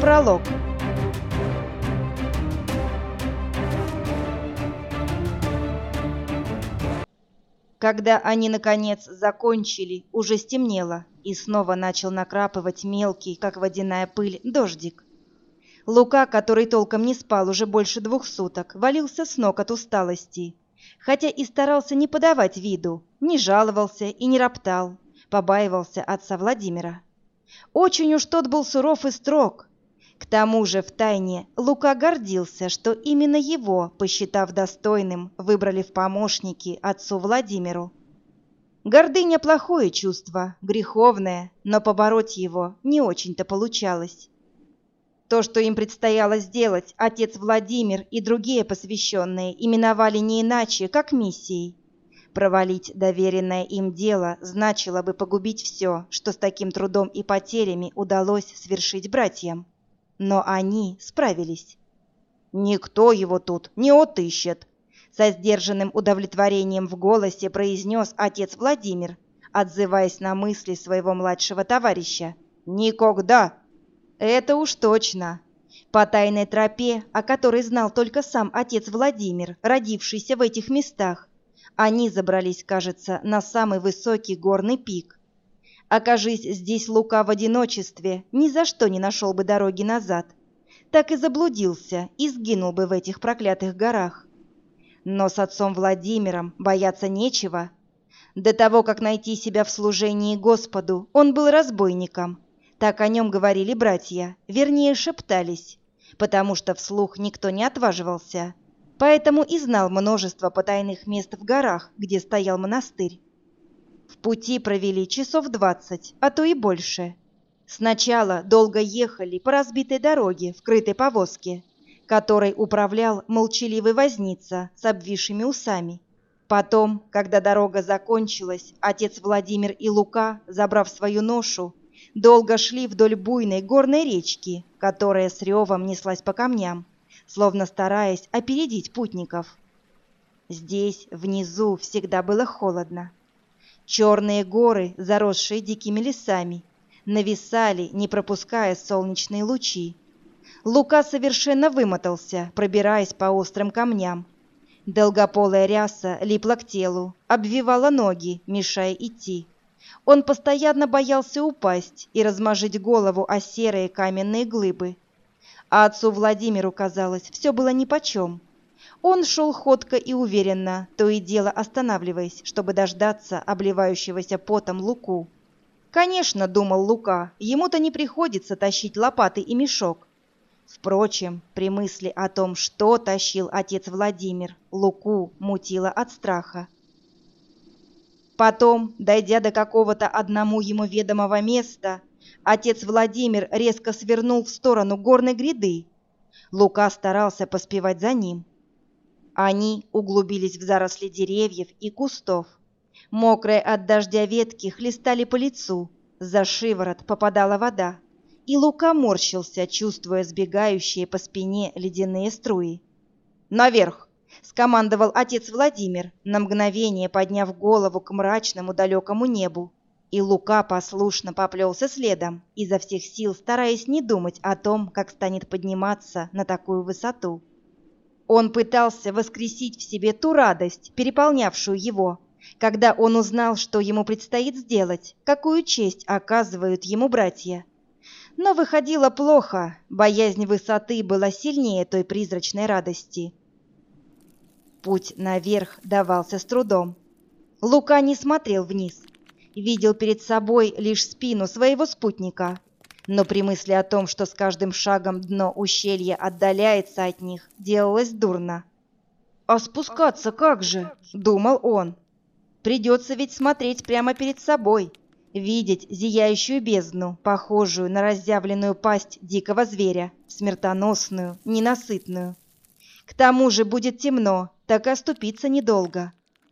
Пролог. Когда они, наконец, закончили, уже стемнело, и снова начал накрапывать мелкий, как водяная пыль, дождик. Лука, который толком не спал уже больше 2 суток, валился с ног от усталости, хотя и старался не подавать виду, не жаловался и не роптал, побаивался отца Владимира. Очень уж тот был суров и строг. К тому же втайне Лука гордился, что именно его, посчитав достойным, выбрали в помощники отцу Владимиру. Гордыня – плохое чувство, греховное, но побороть его не очень-то получалось. То, что им предстояло сделать, отец Владимир и другие посвященные именовали не иначе, как миссией. Провалить доверенное им дело значило бы погубить все, что с таким трудом и потерями удалось свершить братьям. Но они справились. «Никто его тут не отыщет», — со сдержанным удовлетворением в голосе произнес отец Владимир, отзываясь на мысли своего младшего товарища. «Никогда!» «Это уж точно!» По тайной тропе, о которой знал только сам отец Владимир, родившийся в этих местах, они забрались, кажется, на самый высокий горный пик. Окажись здесь Лука в одиночестве, ни за что не нашел бы дороги назад. Так и заблудился и сгинул бы в этих проклятых горах. Но с отцом Владимиром бояться нечего. До того, как найти себя в служении Господу, он был разбойником. Так о нем говорили братья, вернее шептались, потому что вслух никто не отваживался. Поэтому и знал множество потайных мест в горах, где стоял монастырь. В пути провели часов 20, а то и больше. Сначала долго ехали по разбитой дороге в крытой повозке, которой управлял молчаливый возница с обвисшими усами. Потом, когда дорога закончилась, отец Владимир и Лука, забрав свою ношу, долго шли вдоль буйной горной речки, которая с ревом неслась по камням, словно стараясь опередить путников. Здесь, внизу, всегда было холодно. Черные горы, заросшие дикими лесами, нависали, не пропуская солнечные лучи. Лука совершенно вымотался, пробираясь по острым камням. Долгополая ряса липла к телу, обвивала ноги, мешая идти. Он постоянно боялся упасть и размажить голову о серые каменные глыбы. А отцу Владимиру, казалось, все было нипочем. Он шел ходко и уверенно, то и дело останавливаясь, чтобы дождаться обливающегося потом Луку. Конечно, думал Лука, ему-то не приходится тащить лопаты и мешок. Впрочем, при мысли о том, что тащил отец Владимир, Луку мутило от страха. Потом, дойдя до какого-то одному ему ведомого места, отец Владимир резко свернул в сторону горной гряды. Лука старался поспевать за ним. Они углубились в заросли деревьев и кустов. Мокрые от дождя ветки хлестали по лицу, за шиворот попадала вода, и Лука морщился, чувствуя сбегающие по спине ледяные струи. «Наверх!» — скомандовал отец Владимир, на мгновение подняв голову к мрачному далекому небу. И Лука послушно поплелся следом, изо всех сил стараясь не думать о том, как станет подниматься на такую высоту. Он пытался воскресить в себе ту радость, переполнявшую его, когда он узнал, что ему предстоит сделать, какую честь оказывают ему братья. Но выходило плохо, боязнь высоты была сильнее той призрачной радости. Путь наверх давался с трудом. Лука не смотрел вниз, видел перед собой лишь спину своего спутника. Но при мысли о том, что с каждым шагом дно ущелья отдаляется от них, делалось дурно. «А спускаться как же?» — думал он. «Придется ведь смотреть прямо перед собой, видеть зияющую бездну, похожую на разъявленную пасть дикого зверя, смертоносную, ненасытную. К тому же будет темно, так и оступиться недолго».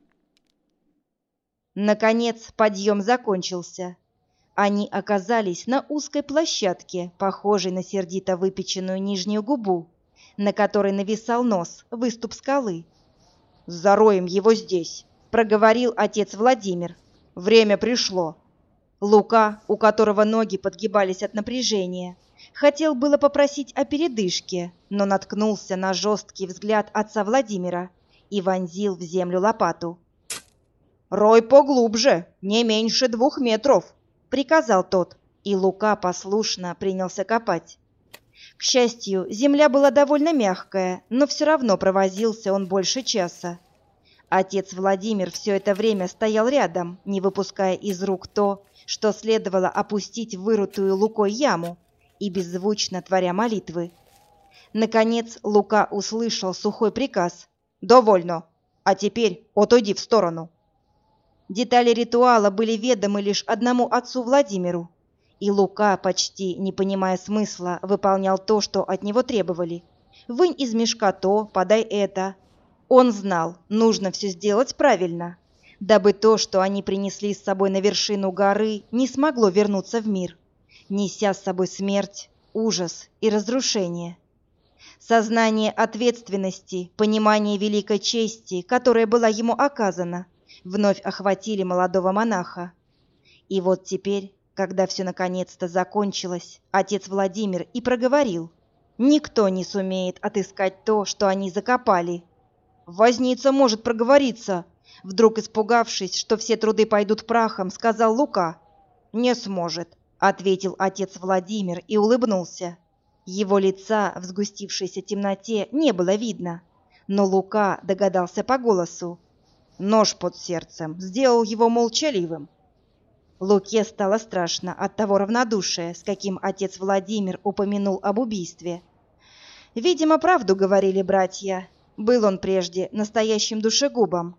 Наконец подъем закончился. Они оказались на узкой площадке, похожей на сердито выпеченную нижнюю губу, на которой нависал нос, выступ скалы. «Зароем его здесь», — проговорил отец Владимир. «Время пришло». Лука, у которого ноги подгибались от напряжения, Хотел было попросить о передышке, но наткнулся на жесткий взгляд отца Владимира и вонзил в землю лопату. «Рой поглубже, не меньше 2 метров», — приказал тот, и Лука послушно принялся копать. К счастью, земля была довольно мягкая, но все равно провозился он больше часа. Отец Владимир все это время стоял рядом, не выпуская из рук то, что следовало опустить в вырытую Лукой яму, и беззвучно творя молитвы. Наконец Лука услышал сухой приказ: «Довольно, а теперь отойди в сторону». Детали ритуала были ведомы лишь одному отцу Владимиру, и Лука, почти не понимая смысла, выполнял то, что от него требовали. «Вынь из мешка то, подай это». Он знал, нужно все сделать правильно, дабы то, что они принесли с собой на вершину горы, не смогло вернуться в мир, неся с собой смерть, ужас и разрушение. Сознание ответственности, понимание великой чести, которая была ему оказана, вновь охватили молодого монаха. И вот теперь, когда все наконец-то закончилось, отец Владимир и проговорил: «Никто не сумеет отыскать то, что они закопали». «Возница может проговориться», — вдруг испугавшись, что все труды пойдут прахом, сказал Лука. «Не сможет», — ответил отец Владимир и улыбнулся. Его лица в сгустившейся темноте не было видно, но Лука догадался по голосу. Нож под сердцем сделал его молчаливым. Луке стало страшно от того равнодушия, с каким отец Владимир упомянул об убийстве. Видимо, правду говорили братья. Был он прежде настоящим душегубом.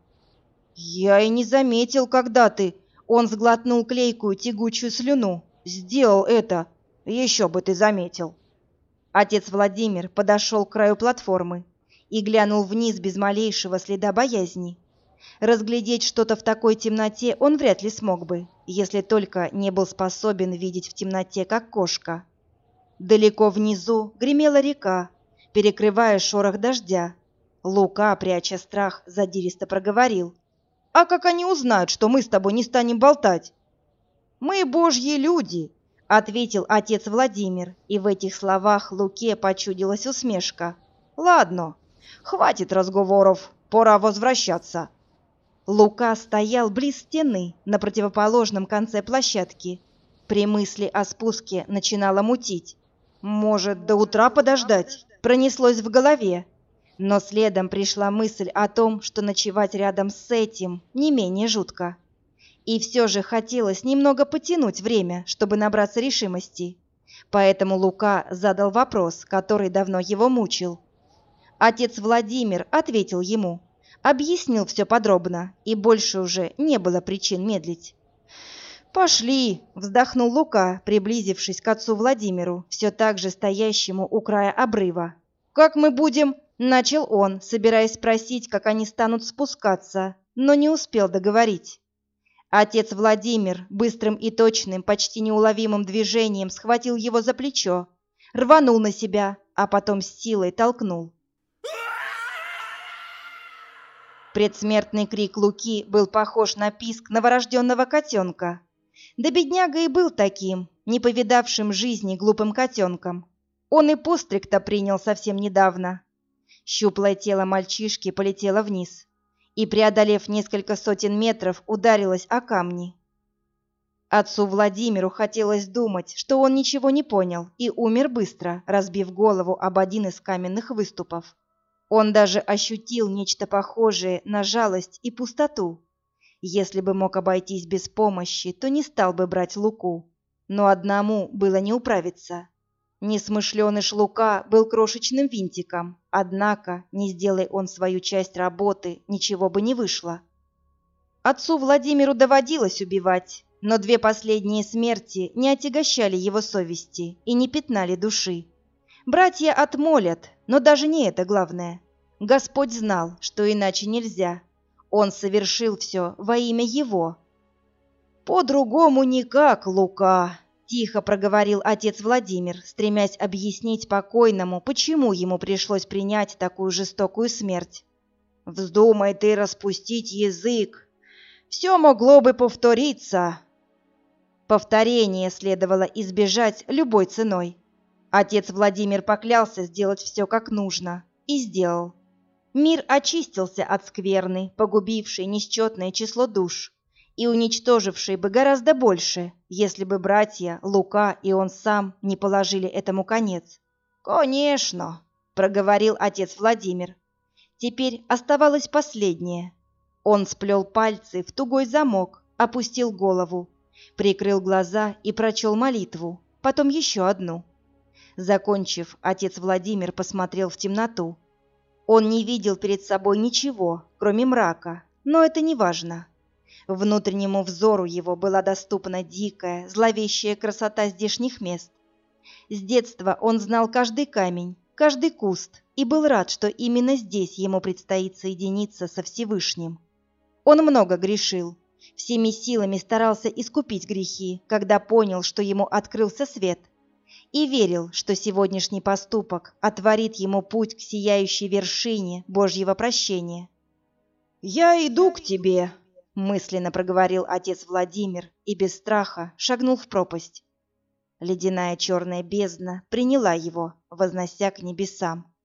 «Я и не заметил, когда ты...» Он сглотнул клейкую тягучую слюну. «Сделал это. Еще бы ты заметил». Отец Владимир подошел к краю платформы и глянул вниз без малейшего следа боязни. Разглядеть что-то в такой темноте он вряд ли смог бы, если только не был способен видеть в темноте, как кошка. Далеко внизу гремела река, перекрывая шорох дождя. Лука, пряча страх, задиристо проговорил: «А как они узнают, что мы с тобой не станем болтать?» «Мы божьи люди», — ответил отец Владимир, и в этих словах Луке почудилась усмешка. «Ладно, хватит разговоров, пора возвращаться». Лука стоял близ стены на противоположном конце площадки. При мысли о спуске начинало мутить. «Может, до утра подождать?» — пронеслось в голове. Но следом пришла мысль о том, что ночевать рядом с этим не менее жутко. И все же хотелось немного потянуть время, чтобы набраться решимости. Поэтому Лука задал вопрос, который давно его мучил. Отец Владимир ответил ему, объяснил все подробно, и больше уже не было причин медлить. «Пошли!» — вздохнул Лука, приблизившись к отцу Владимиру, все так же стоящему у края обрыва. «Как мы будем?» — начал он, собираясь спросить, как они станут спускаться, но не успел договорить. Отец Владимир быстрым и точным, почти неуловимым движением схватил его за плечо, рванул на себя, а потом с силой толкнул. Предсмертный крик Луки был похож на писк новорожденного котенка. Да бедняга и был таким, не повидавшим жизни глупым котенком. Он и постриг-то принял совсем недавно. Щуплое тело мальчишки полетело вниз и, преодолев несколько сотен метров, ударилось о камни. Отцу Владимиру хотелось думать, что он ничего не понял и умер быстро, разбив голову об один из каменных выступов. Он даже ощутил нечто похожее на жалость и пустоту. Если бы мог обойтись без помощи, то не стал бы брать Луку. Но одному было не управиться. Несмышленыш Лука был крошечным винтиком, однако, не сделай он свою часть работы, ничего бы не вышло. Отцу Владимиру доводилось убивать, но 2 последние смерти не отягощали его совести и не пятнали души. Братья отмолят, но даже не это главное. Господь знал, что иначе нельзя. Он совершил все во имя Его. «По-другому никак, Лука», — тихо проговорил отец Владимир, стремясь объяснить покойному, почему ему пришлось принять такую жестокую смерть. «Вздумай ты распустить язык, все могло бы повториться». Повторение следовало избежать любой ценой. Отец Владимир поклялся сделать все как нужно, и сделал. Мир очистился от скверны, погубившей несчетное число душ, и уничтожившей бы гораздо больше, если бы братья Лука и он сам не положили этому конец. «Конечно», — проговорил отец Владимир. Теперь оставалось последнее. Он сплел пальцы в тугой замок, опустил голову, прикрыл глаза и прочел молитву, потом еще одну. Закончив, отец Владимир посмотрел в темноту. Он не видел перед собой ничего, кроме мрака, но это не важно. Внутреннему взору его была доступна дикая, зловещая красота здешних мест. С детства он знал каждый камень, каждый куст и был рад, что именно здесь ему предстоит соединиться со Всевышним. Он много грешил, всеми силами старался искупить грехи, когда понял, что ему открылся свет, и верил, что сегодняшний поступок отворит ему путь к сияющей вершине Божьего прощения. «Я иду к тебе», — мысленно проговорил отец Владимир и без страха шагнул в пропасть. Ледяная черная бездна приняла его, вознося к небесам.